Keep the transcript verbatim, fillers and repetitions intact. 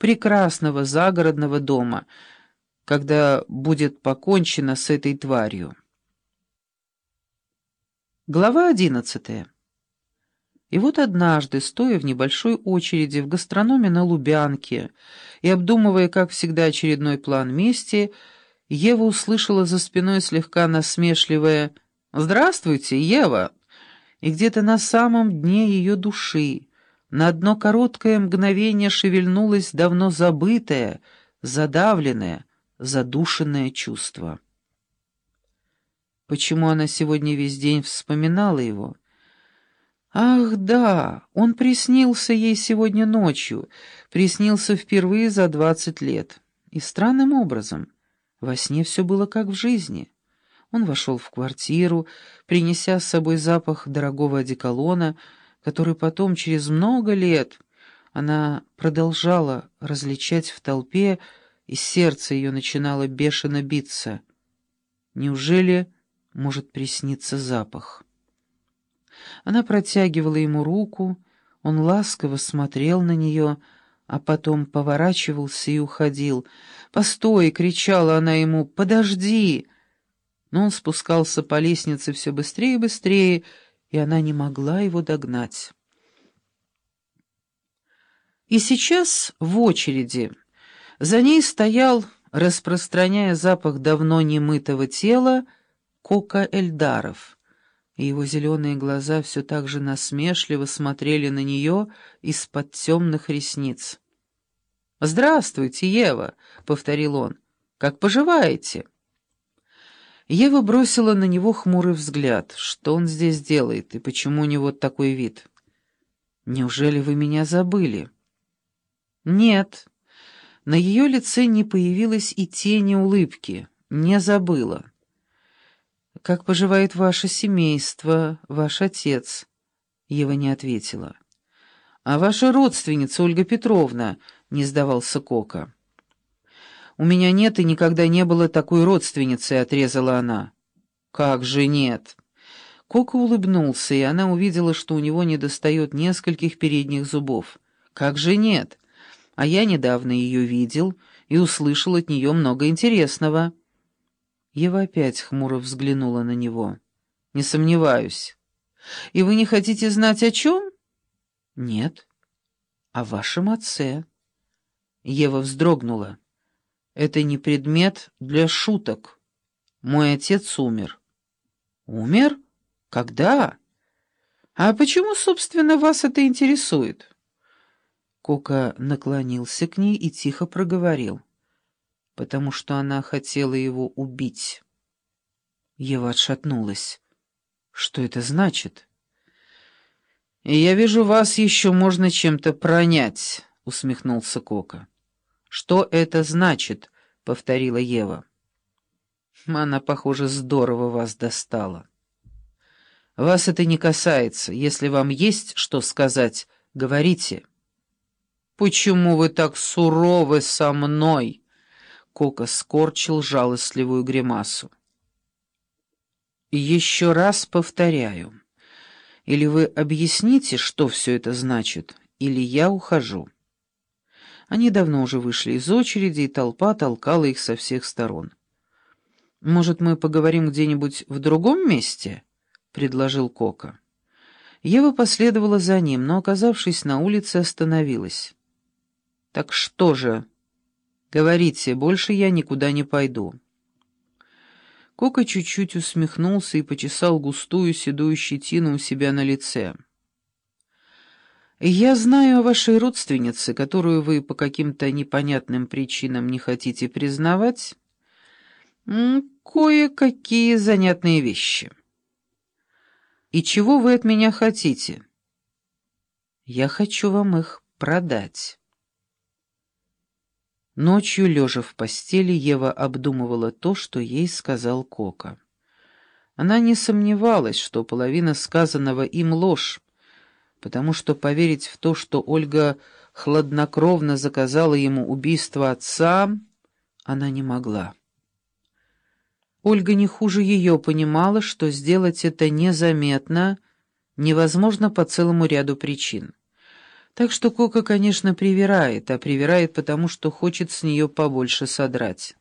прекрасного загородного дома, когда будет покончено с этой тварью. Глава одиннадцатая. И вот однажды, стоя в небольшой очереди в гастрономе на Лубянке и обдумывая, как всегда, очередной план мести, Ева услышала за спиной слегка насмешливое «Здравствуйте, Ева!» И где-то на самом дне ее души на одно короткое мгновение шевельнулось давно забытое, задавленное, задушенное чувство. Почему она сегодня весь день вспоминала его? Ах, да, он приснился ей сегодня ночью, приснился впервые за двадцать лет. И странным образом, во сне все было как в жизни. Он вошел в квартиру, принеся с собой запах дорогого одеколона, который потом, через много лет, она продолжала различать в толпе, и сердце ее начинало бешено биться. Неужели может присниться запах? Она протягивала ему руку, он ласково смотрел на нее, а потом поворачивался и уходил. «Постой!» — кричала она ему. «Подожди!» Но он спускался по лестнице все быстрее и быстрее, и она не могла его догнать. И сейчас в очереди за ней стоял, распространяя запах давно немытого тела, Кока Эльдаров, и его зеленые глаза все так же насмешливо смотрели на нее из-под темных ресниц. «Здравствуйте, Ева», — повторил он, — «как поживаете?» Ева бросила на него хмурый взгляд. Что он здесь делает и почему у него такой вид? «Неужели вы меня забыли?» «Нет». На ее лице не появилось и тени улыбки. «Не забыла». «Как поживает ваше семейство, ваш отец?» Ева не ответила. «А ваша родственница Ольга Петровна?» — не сдавался Кока. «У меня нет и никогда не было такой родственницы», — отрезала она. «Как же нет?» Кока улыбнулся, и она увидела, что у него недостает нескольких передних зубов. «Как же нет? А я недавно ее видел и услышал от нее много интересного». Ева опять хмуро взглянула на него. «Не сомневаюсь. И вы не хотите знать, о чем?» «Нет. О вашем отце». Ева вздрогнула. «Это не предмет для шуток. Мой отец умер». «Умер? Когда? А почему, собственно, вас это интересует?» Кока наклонился к ней и тихо проговорил. «Потому что она хотела его убить». Ева отшатнулась. «Что это значит?» «Я вижу, вас еще можно чем-то пронять», — усмехнулся Кока. «Что это значит?» — повторила Ева. «Она, похоже, здорово вас достала». «Вас это не касается. Если вам есть что сказать, говорите». «Почему вы так суровы со мной?» Кока скорчил жалостливую гримасу. «Еще раз повторяю. Или вы объясните, что все это значит, или я ухожу». Они давно уже вышли из очереди, и толпа толкала их со всех сторон. «Может, мы поговорим где-нибудь в другом месте?» — предложил Кока. Ева последовала за ним, но, оказавшись на улице, остановилась. «Так что же? Говорите, больше я никуда не пойду». Кока чуть-чуть усмехнулся и почесал густую седую щетину у себя на лице. «Я знаю о вашей родственнице, которую вы по каким-то непонятным причинам не хотите признавать, кое-какие занятные вещи. И чего вы от меня хотите?» «Я хочу вам их продать». Ночью, лежа в постели, Ева обдумывала то, что ей сказал Кока. Она не сомневалась, что половина сказанного им ложь, потому что поверить в то, что Ольга хладнокровно заказала ему убийство отца, она не могла. Ольга не хуже ее понимала, что сделать это незаметно невозможно по целому ряду причин. Так что Кока, конечно, привирает, а привирает потому, что хочет с нее побольше содрать.